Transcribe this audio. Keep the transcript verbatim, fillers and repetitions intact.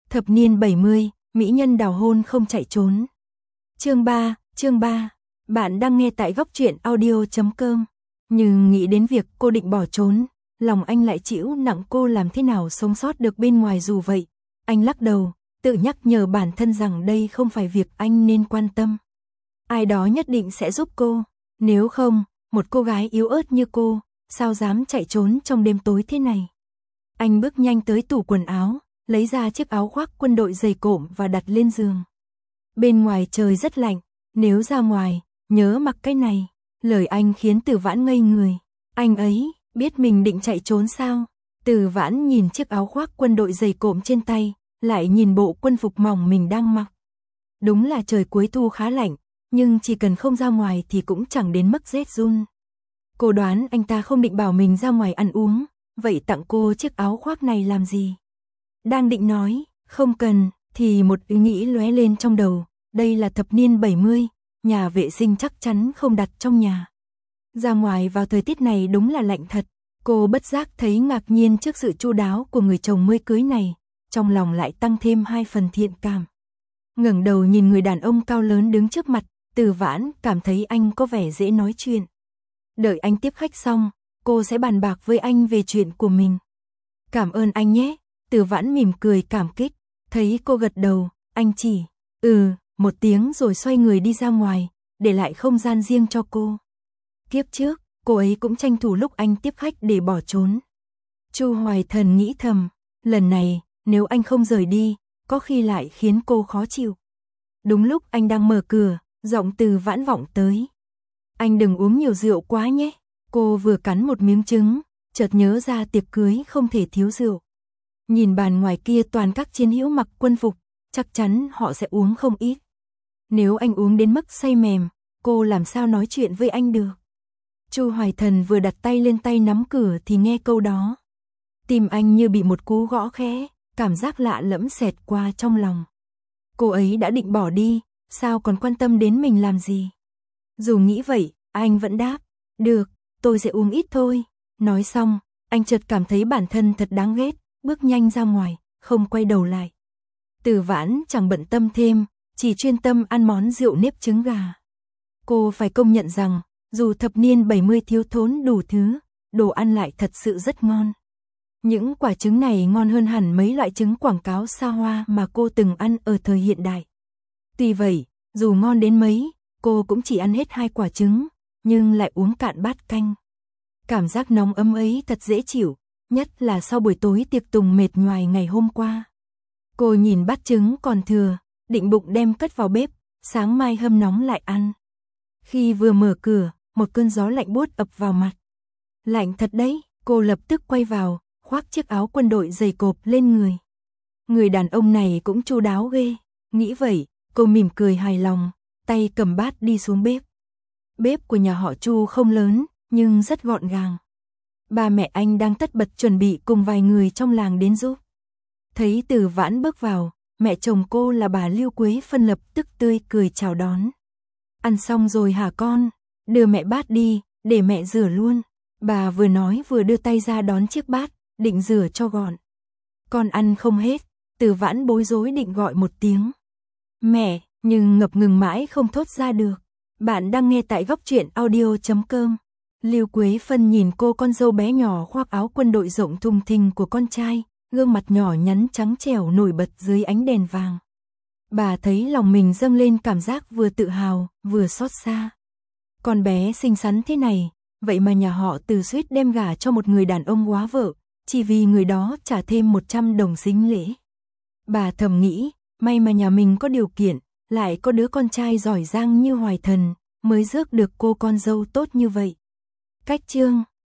Thập niên bảy mươi, mỹ nhân đào hôn không chạy trốn. Chương ba, chương ba. Bạn đang nghe tại góc truyện audio chấm com. Nhưng nghĩ đến việc cô định bỏ trốn, lòng anh lại chịu nặng cô làm thế nào sống sót được bên ngoài dù vậy. Anh lắc đầu, tự nhắc nhở bản thân rằng đây không phải việc anh nên quan tâm. Ai đó nhất định sẽ giúp cô, nếu không, một cô gái yếu ớt như cô, sao dám chạy trốn trong đêm tối thế này. Anh bước nhanh tới tủ quần áo, lấy ra chiếc áo khoác quân đội dày cộm và đặt lên giường. Bên ngoài trời rất lạnh, nếu ra ngoài, nhớ mặc cái này. Lời anh khiến Từ Vãn ngây người. Anh ấy, biết mình định chạy trốn sao? Từ Vãn nhìn chiếc áo khoác quân đội dày cộm trên tay, lại nhìn bộ quân phục mỏng mình đang mặc. Đúng là trời cuối thu khá lạnh, nhưng chỉ cần không ra ngoài thì cũng chẳng đến mức rét run. Cô đoán anh ta không định bảo mình ra ngoài ăn uống, vậy tặng cô chiếc áo khoác này làm gì? Đang định nói, không cần, thì một ý nghĩ lóe lên trong đầu, đây là thập niên bảy mươi, nhà vệ sinh chắc chắn không đặt trong nhà. Ra ngoài vào thời tiết này đúng là lạnh thật, cô bất giác thấy ngạc nhiên trước sự chu đáo của người chồng mới cưới này, trong lòng lại tăng thêm hai phần thiện cảm. Ngẩng đầu nhìn người đàn ông cao lớn đứng trước mặt, Từ Vãn cảm thấy anh có vẻ dễ nói chuyện. Đợi anh tiếp khách xong, cô sẽ bàn bạc với anh về chuyện của mình. Cảm ơn anh nhé. Từ Vãn mỉm cười cảm kích, thấy cô gật đầu, anh chỉ, ừ, một tiếng rồi xoay người đi ra ngoài, để lại không gian riêng cho cô. Kiếp trước, cô ấy cũng tranh thủ lúc anh tiếp khách để bỏ trốn. Chu Hoài Thần nghĩ thầm, lần này, nếu anh không rời đi, có khi lại khiến cô khó chịu. Đúng lúc anh đang mở cửa, giọng Từ Vãn vọng tới. Anh đừng uống nhiều rượu quá nhé. Cô vừa cắn một miếng trứng, chợt nhớ ra tiệc cưới không thể thiếu rượu. Nhìn bàn ngoài kia toàn các chiến hữu mặc quân phục, chắc chắn họ sẽ uống không ít. Nếu anh uống đến mức say mềm, cô làm sao nói chuyện với anh được? Chu Hoài Thần vừa đặt tay lên tay nắm cửa thì nghe câu đó. Tim anh như bị một cú gõ khẽ, cảm giác lạ lẫm xẹt qua trong lòng. Cô ấy đã định bỏ đi, sao còn quan tâm đến mình làm gì? Dù nghĩ vậy, anh vẫn đáp, được, tôi sẽ uống ít thôi. Nói xong, anh chợt cảm thấy bản thân thật đáng ghét, bước nhanh ra ngoài, không quay đầu lại. Từ Vãn chẳng bận tâm thêm, chỉ chuyên tâm ăn món rượu nếp trứng gà. Cô phải công nhận rằng, dù thập niên bảy mươi thiếu thốn đủ thứ, đồ ăn lại thật sự rất ngon. Những quả trứng này ngon hơn hẳn mấy loại trứng quảng cáo xa hoa mà cô từng ăn ở thời hiện đại. Tuy vậy, dù ngon đến mấy, cô cũng chỉ ăn hết hai quả trứng, nhưng lại uống cạn bát canh. Cảm giác nóng ấm ấy thật dễ chịu, nhất là sau buổi tối tiệc tùng mệt nhoài ngày hôm qua. Cô nhìn bát trứng còn thừa, định bụng đem cất vào bếp, sáng mai hâm nóng lại ăn. Khi vừa mở cửa, một cơn gió lạnh buốt ập vào mặt. Lạnh thật đấy, cô lập tức quay vào, khoác chiếc áo quân đội dày cộp lên người. Người đàn ông này cũng chu đáo ghê, nghĩ vậy, cô mỉm cười hài lòng, tay cầm bát đi xuống bếp. Bếp của nhà họ Chu không lớn, nhưng rất gọn gàng. Ba mẹ anh đang tất bật chuẩn bị cùng vài người trong làng đến giúp. Thấy Từ Vãn bước vào, mẹ chồng cô là bà Lưu Quế Phân lập tức tươi cười chào đón. Ăn xong rồi hả con? Đưa mẹ bát đi, để mẹ rửa luôn. Bà vừa nói vừa đưa tay ra đón chiếc bát, định rửa cho gọn. Con ăn không hết, Từ Vãn bối rối định gọi một tiếng. Mẹ, nhưng ngập ngừng mãi không thốt ra được. Bạn đang nghe tại góc truyện audio chấm com. Lưu Quế Phân nhìn cô con dâu bé nhỏ khoác áo quân đội rộng thùng thình của con trai, gương mặt nhỏ nhắn trắng trẻo nổi bật dưới ánh đèn vàng. Bà thấy lòng mình dâng lên cảm giác vừa tự hào, vừa xót xa. Con bé xinh xắn thế này, vậy mà nhà họ Từ suýt đem gả cho một người đàn ông góa vợ, chỉ vì người đó trả thêm một trăm đồng sính lễ. Bà thầm nghĩ, may mà nhà mình có điều kiện, lại có đứa con trai giỏi giang như Hoài Thần, mới rước được cô con dâu tốt như vậy. Cách chương